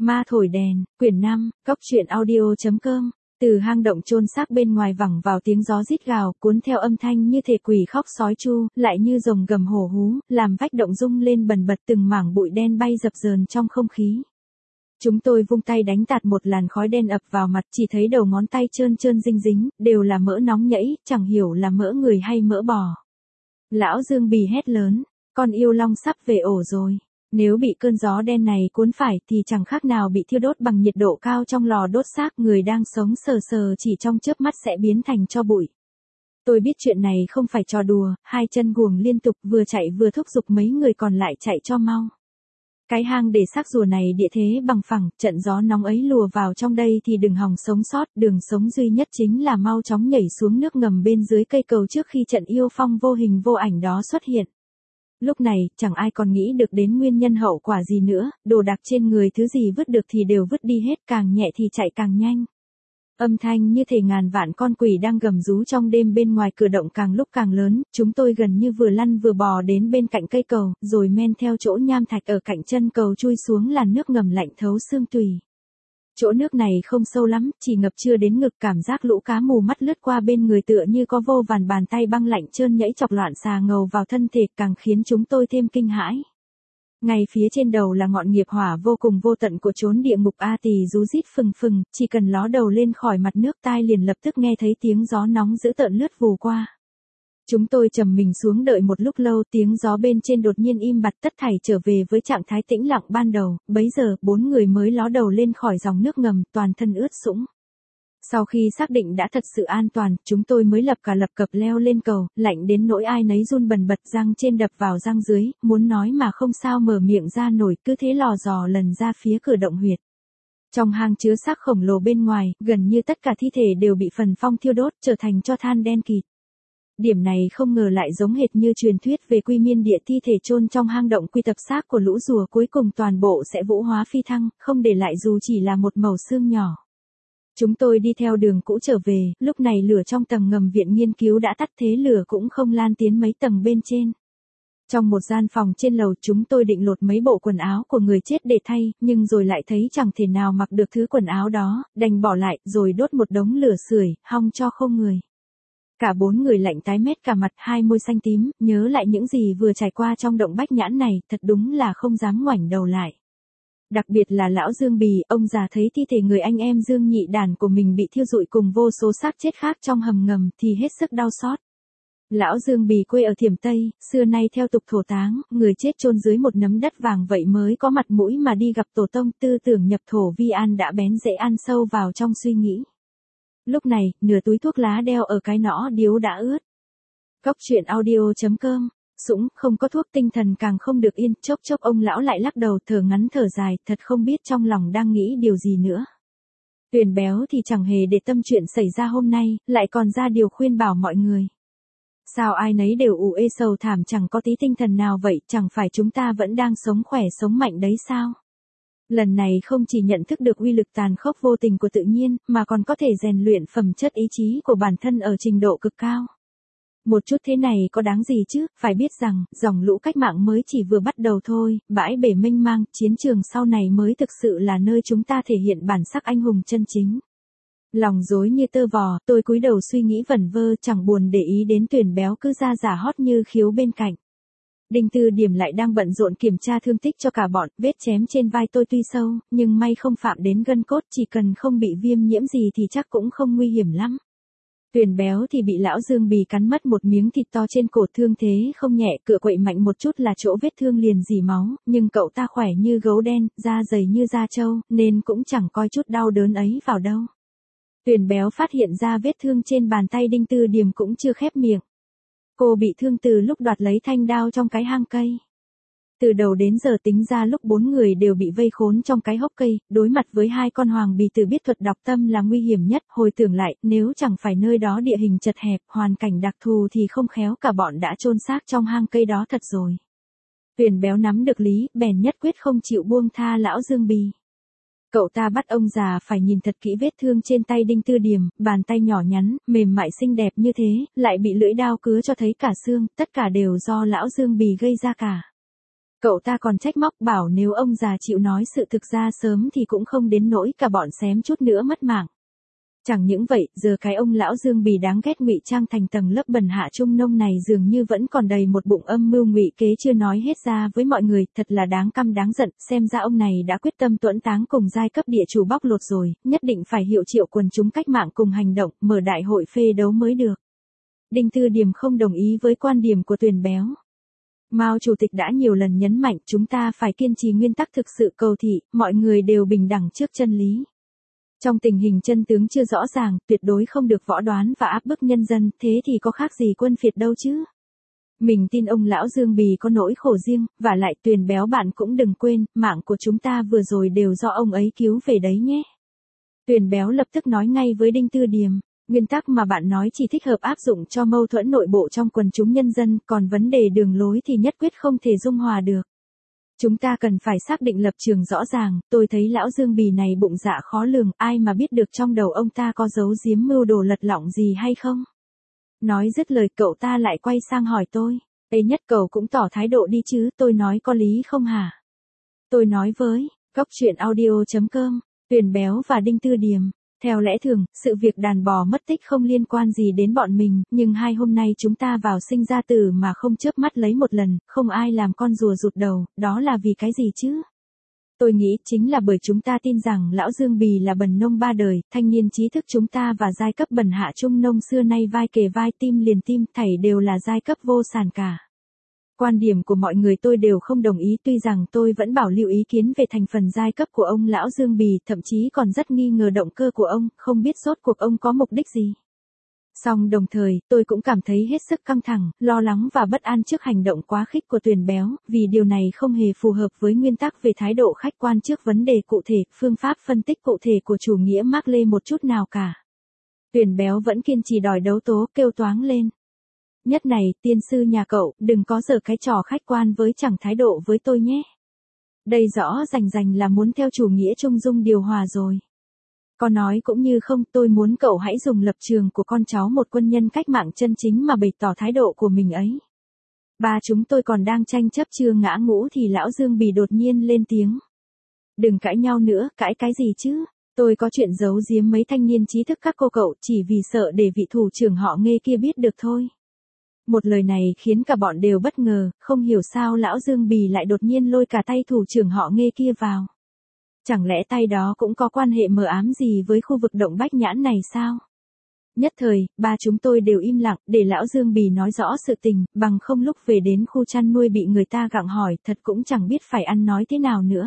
Ma thổi đèn, quyển 5, Cóc truyện audio.com. Từ hang động chôn xác bên ngoài vẳng vào tiếng gió rít gào, cuốn theo âm thanh như thể quỷ khóc sói chu, lại như rồng gầm hổ hú, làm vách động rung lên bần bật, từng mảng bụi đen bay dập dờn trong không khí. Chúng tôi vung tay đánh tạt một làn khói đen ập vào mặt, chỉ thấy đầu ngón tay trơn trơn dinh dính, đều là mỡ nóng nhẫy, chẳng hiểu là mỡ người hay mỡ bò. Lão Dương Bì hét lớn, con yêu long sắp về ổ rồi. Nếu bị cơn gió đen này cuốn phải thì chẳng khác nào bị thiêu đốt bằng nhiệt độ cao trong lò đốt xác, người đang sống sờ sờ chỉ trong chớp mắt sẽ biến thành tro bụi. Tôi biết chuyện này không phải trò đùa, hai chân guồng liên tục, vừa chạy vừa thúc giục mấy người còn lại chạy cho mau. Cái hang để xác rùa này địa thế bằng phẳng, trận gió nóng ấy lùa vào trong đây thì đừng hòng sống sót, đường sống duy nhất chính là mau chóng nhảy xuống nước ngầm bên dưới cây cầu trước khi trận yêu phong vô hình vô ảnh đó xuất hiện. Lúc này, chẳng ai còn nghĩ được đến nguyên nhân hậu quả gì nữa, đồ đạc trên người thứ gì vứt được thì đều vứt đi hết, càng nhẹ thì chạy càng nhanh. Âm thanh như thể ngàn vạn con quỷ đang gầm rú trong đêm bên ngoài cửa động càng lúc càng lớn, chúng tôi gần như vừa lăn vừa bò đến bên cạnh cây cầu, rồi men theo chỗ nham thạch ở cạnh chân cầu chui xuống làn nước ngầm lạnh thấu xương tủy. Chỗ nước này không sâu lắm, chỉ ngập chưa đến ngực, cảm giác lũ cá mù mắt lướt qua bên người tựa như có vô vàn bàn tay băng lạnh trơn nhẫy chọc loạn xà ngầu vào thân thể, càng khiến chúng tôi thêm kinh hãi. Ngay phía trên đầu là ngọn nghiệp hỏa vô cùng vô tận của chốn địa ngục A Tỳ rú rít phừng phừng, chỉ cần ló đầu lên khỏi mặt nước tai liền lập tức nghe thấy tiếng gió nóng dữ tợn lướt vù qua. Chúng tôi trầm mình xuống đợi một lúc lâu, tiếng gió bên trên đột nhiên im bặt, tất thảy trở về với trạng thái tĩnh lặng ban đầu, bấy giờ, 4 người mới ló đầu lên khỏi dòng nước ngầm, toàn thân ướt sũng. Sau khi xác định đã thật sự an toàn, chúng tôi mới lập cập leo lên cầu, lạnh đến nỗi ai nấy run bần bật, răng trên đập vào răng dưới, muốn nói mà không sao mở miệng ra nổi, cứ thế lò dò lần ra phía cửa động huyệt. Trong hang chứa xác khổng lồ bên ngoài, gần như tất cả thi thể đều bị phần phong thiêu đốt, trở thành tro than đen kịt. Điểm này không ngờ lại giống hệt như truyền thuyết về Quy Miên Địa, thi thể chôn trong hang động quy tập xác của lũ rùa cuối cùng toàn bộ sẽ vũ hóa phi thăng, không để lại dù chỉ là một mẩu xương nhỏ. Chúng tôi đi theo đường cũ trở về, lúc này lửa trong tầng ngầm viện nghiên cứu đã tắt, thế lửa cũng không lan tiến mấy tầng bên trên. Trong một gian phòng trên lầu, chúng tôi định lột mấy bộ quần áo của người chết để thay, nhưng rồi lại thấy chẳng thể nào mặc được thứ quần áo đó, đành bỏ lại, rồi đốt một đống lửa sưởi, hong cho không người. Cả 4 người lạnh tái mét cả mặt, hai môi xanh tím, nhớ lại những gì vừa trải qua trong động Bách Nhãn này, thật đúng là không dám ngoảnh đầu lại. Đặc biệt là lão Dương Bì, ông già thấy thi thể người anh em Dương Nhị Đàn của mình bị thiêu rụi cùng vô số xác chết khác trong hầm ngầm thì hết sức đau xót. Lão Dương Bì quê ở Thiểm Tây, xưa nay theo tục thổ táng, người chết chôn dưới một nấm đất vàng vậy mới có mặt mũi mà đi gặp tổ tông, tư tưởng nhập thổ vi an đã bén rễ ăn sâu vào trong suy nghĩ. Lúc này, nửa túi thuốc lá đeo ở cái nõ điếu đã ướt. Cóc truyện audio.com. Sũng, không có thuốc tinh thần càng không được yên, chốc chốc ông lão lại lắc đầu thở ngắn thở dài, thật không biết trong lòng đang nghĩ điều gì nữa. Tuyền Béo thì chẳng hề để tâm chuyện xảy ra hôm nay, lại còn ra điều khuyên bảo mọi người. Sao ai nấy đều ủ ê sầu thảm, chẳng có tí tinh thần nào vậy, chẳng phải chúng ta vẫn đang sống khỏe sống mạnh đấy sao? Lần này không chỉ nhận thức được uy lực tàn khốc vô tình của tự nhiên, mà còn có thể rèn luyện phẩm chất ý chí của bản thân ở trình độ cực cao. Một chút thế này có đáng gì chứ, phải biết rằng, dòng lũ cách mạng mới chỉ vừa bắt đầu thôi, bãi bể mênh mang, chiến trường sau này mới thực sự là nơi chúng ta thể hiện bản sắc anh hùng chân chính. Lòng rối như tơ vò, tôi cúi đầu suy nghĩ vẩn vơ, chẳng buồn để ý đến Tuyền Béo cứ ra giả hót như khiếu bên cạnh. Đinh Tư Điểm lại đang bận rộn kiểm tra thương tích cho cả bọn, vết chém trên vai tôi tuy sâu, nhưng may không phạm đến gân cốt, chỉ cần không bị viêm nhiễm gì thì chắc cũng không nguy hiểm lắm. Tuyền Béo thì bị lão Dương Bì cắn mất một miếng thịt to trên cổ, thương thế không nhẹ, cựa quậy mạnh một chút là chỗ vết thương liền rỉ máu, nhưng cậu ta khỏe như gấu đen, da dày như da trâu, nên cũng chẳng coi chút đau đớn ấy vào đâu. Tuyền Béo phát hiện ra vết thương trên bàn tay Đinh Tư Điểm cũng chưa khép miệng. Cô bị thương từ lúc đoạt lấy thanh đao trong cái hang cây. Từ đầu đến giờ tính ra lúc 4 người đều bị vây khốn trong cái hốc cây, đối mặt với hai con hoàng bì tử biết thuật đọc tâm là nguy hiểm nhất, hồi tưởng lại, nếu chẳng phải nơi đó địa hình chật hẹp, hoàn cảnh đặc thù thì không khéo cả bọn đã chôn xác trong hang cây đó thật rồi. Tuyền Béo nắm được lý, bèn nhất quyết không chịu buông tha lão Dương Bì. Cậu ta bắt ông già phải nhìn thật kỹ vết thương trên tay Đinh Tư Điểm, bàn tay nhỏ nhắn, mềm mại xinh đẹp như thế, lại bị lưỡi đao cứa cho thấy cả xương, tất cả đều do lão Dương Bì gây ra cả. Cậu ta còn trách móc bảo nếu ông già chịu nói sự thực ra sớm thì cũng không đến nỗi cả bọn xém chút nữa mất mạng. Chẳng những vậy, giờ cái ông lão Dương Bì đáng ghét ngụy trang thành tầng lớp bần hạ trung nông này dường như vẫn còn đầy một bụng âm mưu ngụy kế chưa nói hết ra với mọi người, thật là đáng căm đáng giận, xem ra ông này đã quyết tâm tuẫn táng cùng giai cấp địa chủ bóc lột rồi, nhất định phải hiệu triệu quần chúng cách mạng cùng hành động, mở đại hội phê đấu mới được. Đinh Tư Điềm không đồng ý với quan điểm của Tuyền Béo. Mao Chủ tịch đã nhiều lần nhấn mạnh chúng ta phải kiên trì nguyên tắc thực sự cầu thị, mọi người đều bình đẳng trước chân lý. Trong tình hình chân tướng chưa rõ ràng, tuyệt đối không được võ đoán và áp bức nhân dân, thế thì có khác gì quân phiệt đâu chứ. Mình tin ông lão Dương Bì có nỗi khổ riêng, và lại Tuyền Béo bạn cũng đừng quên, mạng của chúng ta vừa rồi đều do ông ấy cứu về đấy nhé. Tuyền Béo lập tức nói ngay với Đinh Tư Điềm, nguyên tắc mà bạn nói chỉ thích hợp áp dụng cho mâu thuẫn nội bộ trong quần chúng nhân dân, còn vấn đề đường lối thì nhất quyết không thể dung hòa được. Chúng ta cần phải xác định lập trường rõ ràng, tôi thấy lão Dương Bì này bụng dạ khó lường, ai mà biết được trong đầu ông ta có giấu giếm mưu đồ lật lọng gì hay không. Nói dứt lời cậu ta lại quay sang hỏi tôi, Ê Nhất cậu cũng tỏ thái độ đi chứ, tôi nói có lý không hả? Tôi nói với, Góc Chuyện Audio.com, Tuyền Béo và Đinh Tư Điềm. Theo lẽ thường, sự việc đàn bò mất tích không liên quan gì đến bọn mình, nhưng hai hôm nay chúng ta vào sinh ra tử mà không chớp mắt lấy một lần, không ai làm con rùa rụt đầu, đó là vì cái gì chứ? Tôi nghĩ chính là bởi chúng ta tin rằng lão Dương Bì là bần nông ba đời, thanh niên trí thức chúng ta và giai cấp bần hạ trung nông xưa nay vai kề vai tim liền tim, thảy đều là giai cấp vô sản cả. Quan điểm của mọi người tôi đều không đồng ý, tuy rằng tôi vẫn bảo lưu ý kiến về thành phần giai cấp của ông lão Dương Bì, thậm chí còn rất nghi ngờ động cơ của ông, không biết rốt cuộc ông có mục đích gì. Song đồng thời, tôi cũng cảm thấy hết sức căng thẳng, lo lắng và bất an trước hành động quá khích của Tuyền Béo, vì điều này không hề phù hợp với nguyên tắc về thái độ khách quan trước vấn đề cụ thể, phương pháp phân tích cụ thể của chủ nghĩa Mác Lê một chút nào cả. Tuyền Béo vẫn kiên trì đòi đấu tố, kêu toáng lên. Nhất này, tiên sư nhà cậu, đừng có giở cái trò khách quan với chẳng thái độ với tôi nhé. Đây rõ rành là muốn theo chủ nghĩa trung dung điều hòa rồi. Có nói cũng như không, tôi muốn cậu hãy dùng lập trường của con cháu một quân nhân cách mạng chân chính mà bày tỏ thái độ của mình ấy. Ba chúng tôi còn đang tranh chấp chưa ngã ngũ thì lão Dương Bì đột nhiên lên tiếng. Đừng cãi nhau nữa, cãi cái gì chứ? Tôi có chuyện giấu giếm mấy thanh niên trí thức các cô cậu chỉ vì sợ để vị thủ trưởng họ Nghê kia biết được thôi. Một lời này khiến cả bọn đều bất ngờ, không hiểu sao lão Dương Bì lại đột nhiên lôi cả tay thủ trưởng họ Nghê kia vào. Chẳng lẽ tay đó cũng có quan hệ mờ ám gì với khu vực động Bách Nhãn này sao? Nhất thời, ba chúng tôi đều im lặng, để lão Dương Bì nói rõ sự tình, bằng không lúc về đến khu chăn nuôi bị người ta gặng hỏi, thật cũng chẳng biết phải ăn nói thế nào nữa.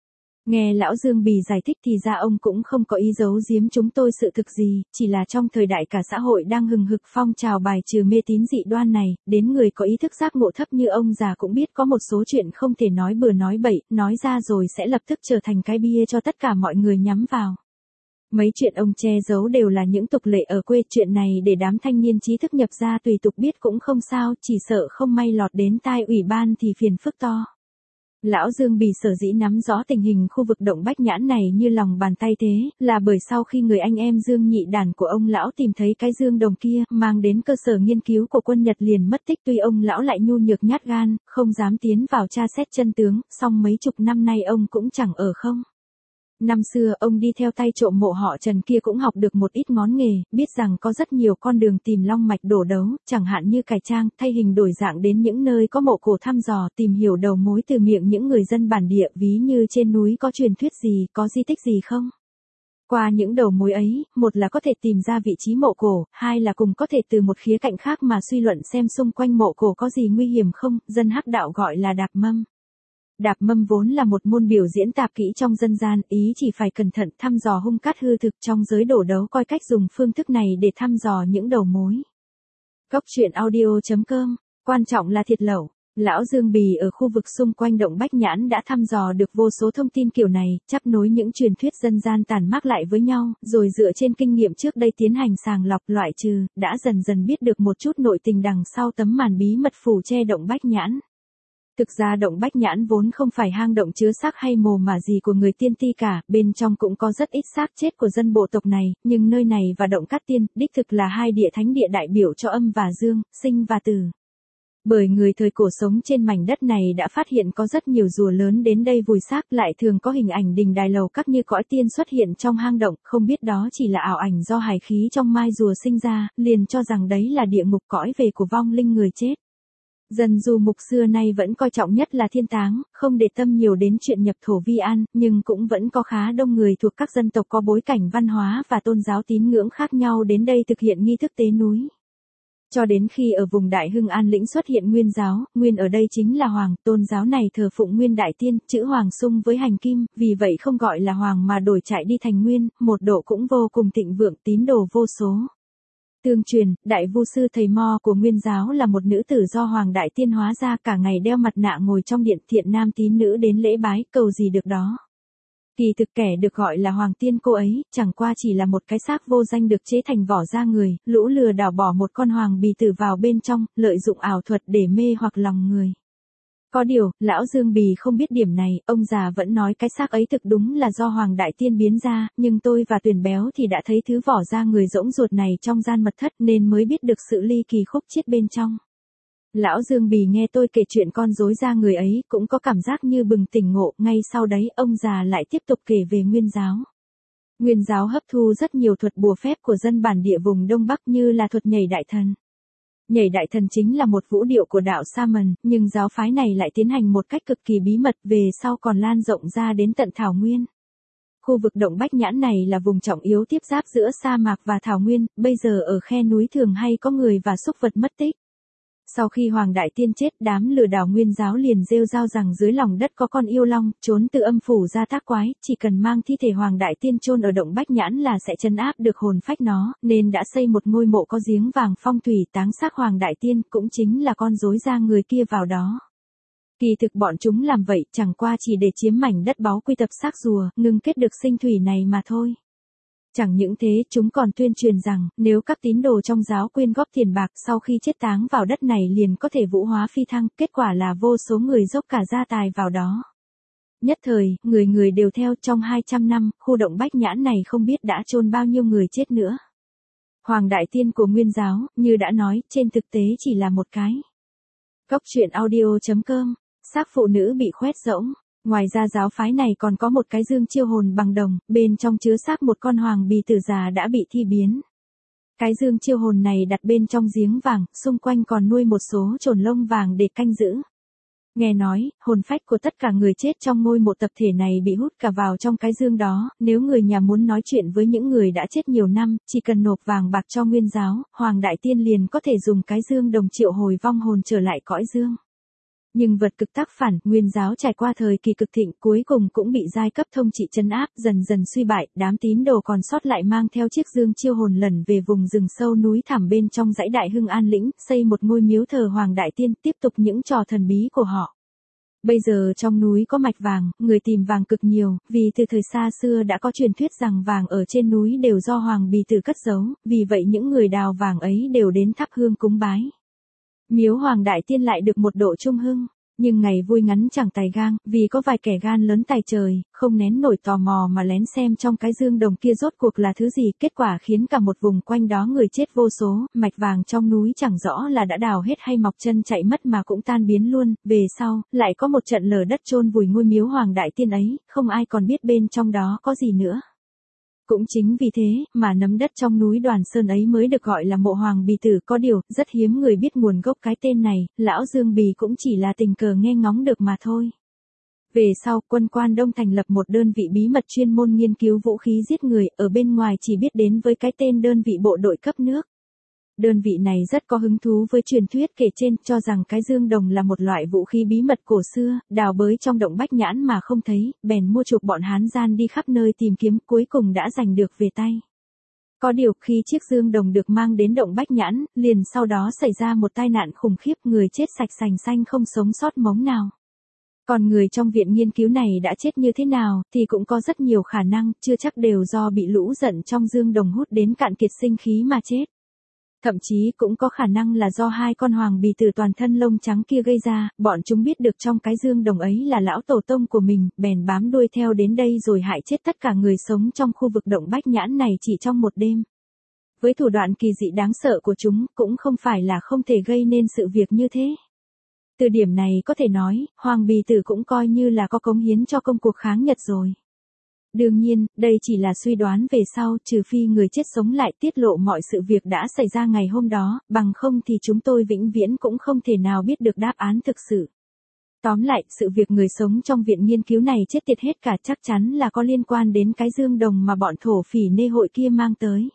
Nghe lão Dương Bì giải thích thì ra ông cũng không có ý giấu giếm chúng tôi sự thực gì, chỉ là trong thời đại cả xã hội đang hừng hực phong trào bài trừ mê tín dị đoan này, đến người có ý thức giác ngộ thấp như ông già cũng biết có một số chuyện không thể nói bừa nói bậy, nói ra rồi sẽ lập tức trở thành cái bia cho tất cả mọi người nhắm vào. Mấy chuyện ông che giấu đều là những tục lệ ở quê, chuyện này để đám thanh niên trí thức nhập gia tùy tục biết cũng không sao, chỉ sợ không may lọt đến tai ủy ban thì phiền phức to. Lão Dương Bì sở dĩ nắm rõ tình hình khu vực động Bách Nhãn này như lòng bàn tay thế, là bởi sau khi người anh em Dương Nhị Đàn của ông lão tìm thấy cái dương đồng kia, mang đến cơ sở nghiên cứu của quân Nhật liền mất tích, tuy ông lão lại nhu nhược nhát gan, không dám tiến vào tra xét chân tướng, song mấy chục năm nay ông cũng chẳng ở không. Năm xưa ông đi theo tay trộm mộ họ Trần kia cũng học được một ít ngón nghề, biết rằng có rất nhiều con đường tìm long mạch đổ đấu, chẳng hạn như cải trang, thay hình đổi dạng đến những nơi có mộ cổ thăm dò, tìm hiểu đầu mối từ miệng những người dân bản địa, ví như trên núi có truyền thuyết gì, có di tích gì không. Qua những đầu mối ấy, một là có thể tìm ra vị trí mộ cổ, hai là cùng có thể từ một khía cạnh khác mà suy luận xem xung quanh mộ cổ có gì nguy hiểm không, dân Hắc đạo gọi là đạp mâm. Đạp mâm vốn là một môn biểu diễn tạp kỹ trong dân gian, ý chỉ phải cẩn thận thăm dò hung cát hư thực trong giới đổ đấu, coi cách dùng phương thức này để thăm dò những đầu mối. Góc Chuyện Audio.com, quan trọng là thiệt lẩu. Lão Dương Bì ở khu vực xung quanh động Bách Nhãn đã thăm dò được vô số thông tin kiểu này, chắp nối những truyền thuyết dân gian tàn mác lại với nhau, rồi dựa trên kinh nghiệm trước đây tiến hành sàng lọc loại trừ, đã dần dần biết được một chút nội tình đằng sau tấm màn bí mật phủ che động Bách Nhãn. Thực ra động Bách Nhãn vốn không phải hang động chứa xác hay mồ mả gì của người tiên ti cả, bên trong cũng có rất ít xác chết của dân bộ tộc này, nhưng nơi này và động Cát Tiên, đích thực là hai địa thánh địa đại biểu cho âm và dương, sinh và tử. Bởi người thời cổ sống trên mảnh đất này đã phát hiện có rất nhiều rùa lớn đến đây vùi xác, lại thường có hình ảnh đình đài lầu các như cõi tiên xuất hiện trong hang động, không biết đó chỉ là ảo ảnh do hài khí trong mai rùa sinh ra, liền cho rằng đấy là địa ngục cõi về của vong linh người chết. Dân du mục xưa nay vẫn coi trọng nhất là thiên táng, không để tâm nhiều đến chuyện nhập thổ vi an, nhưng cũng vẫn có khá đông người thuộc các dân tộc có bối cảnh văn hóa và tôn giáo tín ngưỡng khác nhau đến đây thực hiện nghi thức tế núi. Cho đến khi ở vùng Đại Hưng An Lĩnh xuất hiện Nguyên giáo, Nguyên ở đây chính là Hoàng, tôn giáo này thờ phụng Nguyên Đại Tiên, chữ Hoàng xung với hành kim, vì vậy không gọi là Hoàng mà đổi chạy đi thành Nguyên, một độ cũng vô cùng thịnh vượng, tín đồ vô số. Tương truyền, đại vu sư thầy mo của Nguyên giáo là một nữ tử do Hoàng Đại Tiên hóa ra, cả ngày đeo mặt nạ ngồi trong điện, thiện nam tín nữ đến lễ bái, cầu gì được đó. Kỳ thực kẻ được gọi là Hoàng Tiên cô ấy, chẳng qua chỉ là một cái xác vô danh được chế thành vỏ da người, lũ lừa đảo bỏ một con hoàng bì tử vào bên trong, lợi dụng ảo thuật để mê hoặc lòng người. Có điều, lão Dương Bì không biết điểm này, ông già vẫn nói cái xác ấy thực đúng là do Hoàng Đại Tiên biến ra, nhưng tôi và Tuyền Béo thì đã thấy thứ vỏ da người rỗng ruột này trong gian mật thất nên mới biết được sự ly kỳ khúc chiết bên trong. Lão Dương Bì nghe tôi kể chuyện con rối da người ấy cũng có cảm giác như bừng tỉnh ngộ, ngay sau đấy ông già lại tiếp tục kể về Nguyên giáo. Nguyên giáo hấp thu rất nhiều thuật bùa phép của dân bản địa vùng Đông Bắc như là thuật nhảy đại thần. Nhảy đại thần chính là một vũ điệu của đạo Sa-mần, nhưng giáo phái này lại tiến hành một cách cực kỳ bí mật, về sau còn lan rộng ra đến tận Thảo Nguyên. Khu vực động Bách Nhãn này là vùng trọng yếu tiếp giáp giữa sa mạc và Thảo Nguyên, bây giờ ở khe núi thường hay có người và súc vật mất tích. Sau khi Hoàng Đại Tiên chết, đám lừa đảo Nguyên giáo liền rêu rao rằng dưới lòng đất có con yêu long, trốn từ âm phủ ra tác quái, chỉ cần mang thi thể Hoàng Đại Tiên chôn ở động Bách Nhãn là sẽ trấn áp được hồn phách nó, nên đã xây một ngôi mộ có giếng vàng phong thủy táng xác Hoàng Đại Tiên, cũng chính là con rối da người kia vào đó. Kỳ thực bọn chúng làm vậy chẳng qua chỉ để chiếm mảnh đất báu quy tập xác rùa, ngưng kết được sinh thủy này mà thôi. Chẳng những thế, chúng còn tuyên truyền rằng, nếu các tín đồ trong giáo quyên góp tiền bạc sau khi chết táng vào đất này liền có thể vũ hóa phi thăng, kết quả là vô số người dốc cả gia tài vào đó. Nhất thời, người người đều theo, trong 200 năm, khu động Bách Nhãn này không biết đã chôn bao nhiêu người chết nữa. Hoàng Đại Tiên của Nguyên giáo, như đã nói, trên thực tế chỉ là một cái. Cóc truyện audio.com, xác phụ nữ bị khoét rỗng. Ngoài ra giáo phái này còn có một cái dương chiêu hồn bằng đồng, bên trong chứa xác một con hoàng bì tử già đã bị thi biến. Cái dương chiêu hồn này đặt bên trong giếng vàng, xung quanh còn nuôi một số chồn lông vàng để canh giữ. Nghe nói, hồn phách của tất cả người chết trong ngôi mộ tập thể này bị hút cả vào trong cái dương đó, nếu người nhà muốn nói chuyện với những người đã chết nhiều năm, chỉ cần nộp vàng bạc cho Nguyên giáo, Hoàng Đại Tiên liền có thể dùng cái dương đồng triệu hồi vong hồn trở lại cõi dương. Nhưng vật cực tác phản, Nguyên giáo trải qua thời kỳ cực thịnh cuối cùng cũng bị giai cấp thông trị trấn áp, dần dần suy bại, đám tín đồ còn sót lại mang theo chiếc dương chiêu hồn lần về vùng rừng sâu núi thẳm bên trong dãy Đại Hưng An Lĩnh, xây một ngôi miếu thờ Hoàng Đại Tiên, tiếp tục những trò thần bí của họ. Bây giờ trong núi có mạch vàng, người tìm vàng cực nhiều, vì từ thời xa xưa đã có truyền thuyết rằng vàng ở trên núi đều do Hoàng Bì Tử cất giấu, vì vậy những người đào vàng ấy đều đến thắp hương cúng bái. Miếu Hoàng Đại Tiên lại được một độ trung hưng, nhưng ngày vui ngắn chẳng tài gang, vì có vài kẻ gan lớn tài trời, không nén nổi tò mò mà lén xem trong cái dương đồng kia rốt cuộc là thứ gì, kết quả khiến cả một vùng quanh đó người chết vô số, mạch vàng trong núi chẳng rõ là đã đào hết hay mọc chân chạy mất mà cũng tan biến luôn, về sau, lại có một trận lở đất chôn vùi ngôi miếu Hoàng Đại Tiên ấy, không ai còn biết bên trong đó có gì nữa. Cũng chính vì thế, mà nấm đất trong núi Đoàn Sơn ấy mới được gọi là mộ Hoàng Bì Tử, có điều, rất hiếm người biết nguồn gốc cái tên này, lão Dương Bì cũng chỉ là tình cờ nghe ngóng được mà thôi. Về sau, quân Quan Đông thành lập một đơn vị bí mật chuyên môn nghiên cứu vũ khí giết người, ở bên ngoài chỉ biết đến với cái tên đơn vị bộ đội cấp nước. Đơn vị này rất có hứng thú với truyền thuyết kể trên, cho rằng cái dương đồng là một loại vũ khí bí mật cổ xưa, đào bới trong động Bách Nhãn mà không thấy, bèn mua chuộc bọn Hán gian đi khắp nơi tìm kiếm, cuối cùng đã giành được về tay. Có điều, khi chiếc dương đồng được mang đến động Bách Nhãn, liền sau đó xảy ra một tai nạn khủng khiếp, người chết sạch sành xanh không sống sót mống nào. Còn người trong viện nghiên cứu này đã chết như thế nào, thì cũng có rất nhiều khả năng, chưa chắc đều do bị lũ giận trong dương đồng hút đến cạn kiệt sinh khí mà chết. Thậm chí cũng có khả năng là do hai con Hoàng Bì Tử toàn thân lông trắng kia gây ra, bọn chúng biết được trong cái dương đồng ấy là lão tổ tông của mình, bèn bám đuôi theo đến đây rồi hại chết tất cả người sống trong khu vực động Bách Nhãn này chỉ trong một đêm. Với thủ đoạn kỳ dị đáng sợ của chúng, cũng không phải là không thể gây nên sự việc như thế. Từ điểm này có thể nói, Hoàng Bì Tử cũng coi như là có cống hiến cho công cuộc kháng Nhật rồi. Đương nhiên, đây chỉ là suy đoán về sau, trừ phi người chết sống lại tiết lộ mọi sự việc đã xảy ra ngày hôm đó, bằng không thì chúng tôi vĩnh viễn cũng không thể nào biết được đáp án thực sự. Tóm lại, sự việc người sống trong viện nghiên cứu này chết tiệt hết cả chắc chắn là có liên quan đến cái dương đồng mà bọn thổ phỉ nê hội kia mang tới.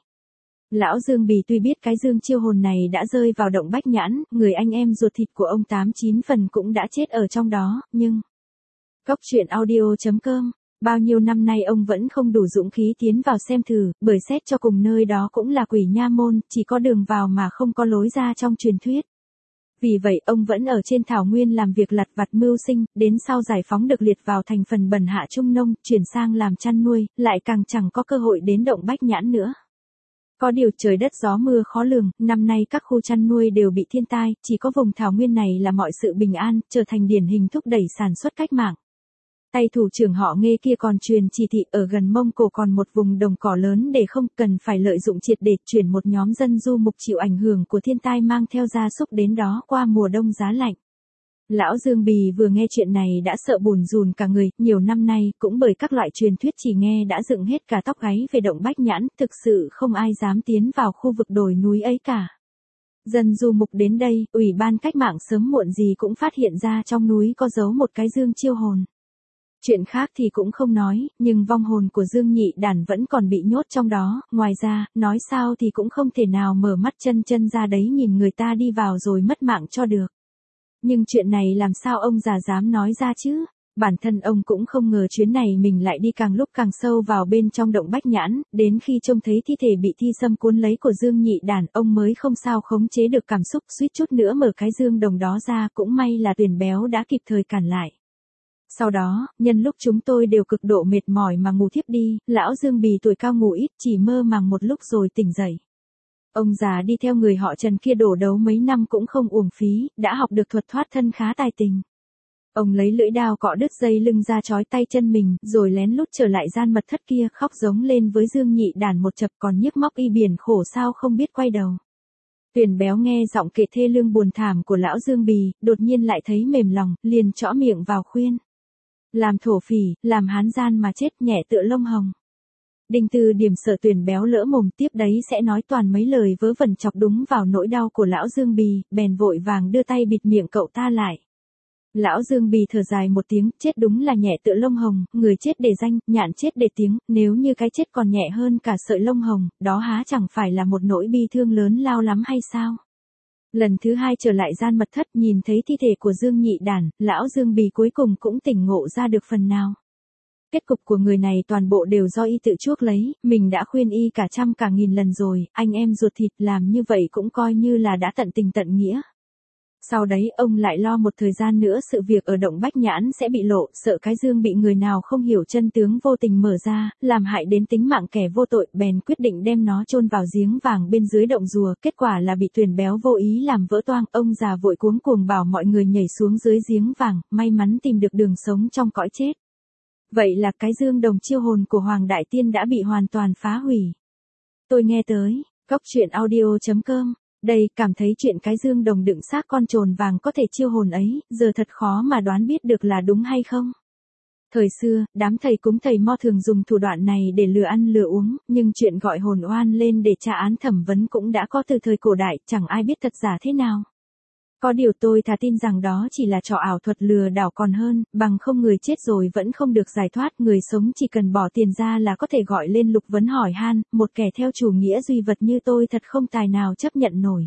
Lão Dương Bì tuy biết cái dương chiêu hồn này đã rơi vào động Bách Nhãn, người anh em ruột thịt của ông 89 phần cũng đã chết ở trong đó, nhưng... Cóc truyện audio.com. Bao nhiêu năm nay ông vẫn không đủ dũng khí tiến vào xem thử, bởi xét cho cùng nơi đó cũng là quỷ nha môn, chỉ có đường vào mà không có lối ra trong truyền thuyết. Vì vậy ông vẫn ở trên thảo nguyên làm việc lặt vặt mưu sinh, đến sau giải phóng được liệt vào thành phần bần hạ trung nông, chuyển sang làm chăn nuôi, lại càng chẳng có cơ hội đến động Bách Nhãn nữa. Có điều trời đất gió mưa khó lường, năm nay các khu chăn nuôi đều bị thiên tai, chỉ có vùng thảo nguyên này là mọi sự bình an, trở thành điển hình thúc đẩy sản xuất cách mạng. Tay thủ trưởng họ Nghê kia còn truyền chỉ thị ở gần Mông Cổ còn một vùng đồng cỏ lớn để không cần phải lợi dụng triệt để chuyển một nhóm dân du mục chịu ảnh hưởng của thiên tai mang theo gia súc đến đó qua mùa đông giá lạnh. Lão Dương Bì vừa nghe chuyện này đã sợ bùn rùn cả người, nhiều năm nay cũng bởi các loại truyền thuyết chỉ nghe đã dựng hết cả tóc gáy về động Bách Nhãn, thực sự không ai dám tiến vào khu vực đồi núi ấy cả. Dân du mục đến đây, ủy ban cách mạng sớm muộn gì cũng phát hiện ra trong núi có giấu một cái dương chiêu hồn. Chuyện khác thì cũng không nói, nhưng vong hồn của Dương Nhị Đản vẫn còn bị nhốt trong đó, ngoài ra, nói sao thì cũng không thể nào mở mắt chân ra đấy nhìn người ta đi vào rồi mất mạng cho được. Nhưng chuyện này làm sao ông già dám nói ra chứ? Bản thân ông cũng không ngờ chuyến này mình lại đi càng lúc càng sâu vào bên trong động Bách Nhãn, đến khi trông thấy thi thể bị thi xâm cuốn lấy của Dương Nhị Đản, ông mới không sao khống chế được cảm xúc, suýt chút nữa mở cái dương đồng đó ra, cũng may là Tuyền Béo đã kịp thời cản lại. Sau đó, nhân lúc chúng tôi đều cực độ mệt mỏi mà ngủ thiếp đi, lão Dương Bì tuổi cao ngủ ít chỉ mơ màng một lúc rồi tỉnh dậy. Ông già đi theo người họ Trần kia đổ đấu mấy năm cũng không uổng phí, đã học được thuật thoát thân khá tài tình. Ông lấy lưỡi đao cọ đứt dây lưng ra trói tay chân mình, rồi lén lút trở lại gian mật thất kia khóc giống lên với Dương Nhị Đản một chập còn nhức móc y biển khổ sao không biết quay đầu. Tuyền Béo nghe giọng kể thê lương buồn thảm của lão Dương Bì, đột nhiên lại thấy mềm lòng, liền trõ miệng vào khuyên. Làm thổ phỉ, làm hán gian mà chết nhẹ tựa lông hồng. Đinh Tư Điểm sợ Tuyền Béo lỡ mồm tiếp đấy sẽ nói toàn mấy lời vớ vẩn chọc đúng vào nỗi đau của lão Dương Bì, bèn vội vàng đưa tay bịt miệng cậu ta lại. Lão Dương Bì thở dài một tiếng, chết đúng là nhẹ tựa lông hồng, người chết để danh, nhạn chết để tiếng, nếu như cái chết còn nhẹ hơn cả sợi lông hồng, đó há chẳng phải là một nỗi bi thương lớn lao lắm hay sao? Lần thứ hai trở lại gian mật thất nhìn thấy thi thể của Dương Nhị Đản, lão Dương Bì cuối cùng cũng tỉnh ngộ ra được phần nào. Kết cục của người này toàn bộ đều do y tự chuốc lấy, mình đã khuyên y cả trăm cả nghìn lần rồi, anh em ruột thịt làm như vậy cũng coi như là đã tận tình tận nghĩa. Sau đấy ông lại lo một thời gian nữa sự việc ở động Bách Nhãn sẽ bị lộ, sợ cái dương bị người nào không hiểu chân tướng vô tình mở ra, làm hại đến tính mạng kẻ vô tội, bèn quyết định đem nó chôn vào giếng vàng bên dưới động rùa, kết quả là bị Tuyền Béo vô ý làm vỡ toang, ông già vội cuống cuồng bảo mọi người nhảy xuống dưới giếng vàng, may mắn tìm được đường sống trong cõi chết. Vậy là cái dương đồng chiêu hồn của Hoàng Đại Tiên đã bị hoàn toàn phá hủy. Tôi nghe tới, cóc truyện audio.com. Đây, cảm thấy chuyện cái dương đồng đựng xác con trồn vàng có thể chiêu hồn ấy, giờ thật khó mà đoán biết được là đúng hay không. Thời xưa, đám thầy cúng thầy mo thường dùng thủ đoạn này để lừa ăn lừa uống, nhưng chuyện gọi hồn oan lên để tra án thẩm vấn cũng đã có từ thời cổ đại, chẳng ai biết thật giả thế nào. Có điều tôi thà tin rằng đó chỉ là trò ảo thuật lừa đảo còn hơn, bằng không người chết rồi vẫn không được giải thoát, người sống chỉ cần bỏ tiền ra là có thể gọi lên lục vấn hỏi han, một kẻ theo chủ nghĩa duy vật như tôi thật không tài nào chấp nhận nổi.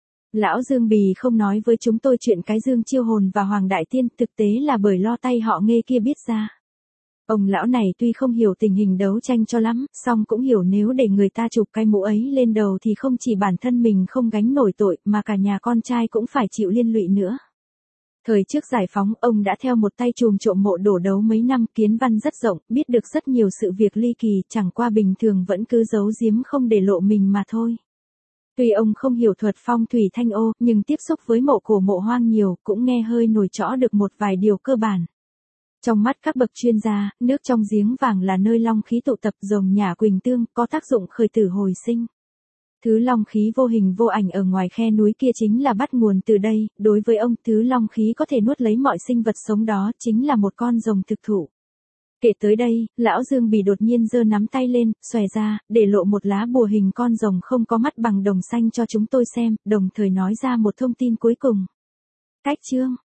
Lão Dương Bì không nói với chúng tôi chuyện cái dương chiêu hồn và Hoàng Đại Tiên, thực tế là bởi lo tay họ Nghê kia biết ra. Ông lão này tuy không hiểu tình hình đấu tranh cho lắm, song cũng hiểu nếu để người ta chụp cái mũ ấy lên đầu thì không chỉ bản thân mình không gánh nổi tội mà cả nhà con trai cũng phải chịu liên lụy nữa. Thời trước giải phóng, ông đã theo một tay trùm trộm mộ đổ đấu mấy năm, kiến văn rất rộng, biết được rất nhiều sự việc ly kỳ, chẳng qua bình thường vẫn cứ giấu giếm không để lộ mình mà thôi. Tuy ông không hiểu thuật phong thủy thanh ô, nhưng tiếp xúc với mộ cổ mộ hoang nhiều, cũng nghe hơi nổi trõ được một vài điều cơ bản. Trong mắt các bậc chuyên gia, nước trong giếng vàng là nơi long khí tụ tập, rồng nhả quỳnh tương, có tác dụng khởi tử hồi sinh. Thứ long khí vô hình vô ảnh ở ngoài khe núi kia chính là bắt nguồn từ đây, đối với ông thứ long khí có thể nuốt lấy mọi sinh vật sống đó chính là một con rồng thực thụ. Kể tới đây, lão Dương Bì đột nhiên giơ nắm tay lên, xòe ra, để lộ một lá bùa hình con rồng không có mắt bằng đồng xanh cho chúng tôi xem, đồng thời nói ra một thông tin cuối cùng. Cách chương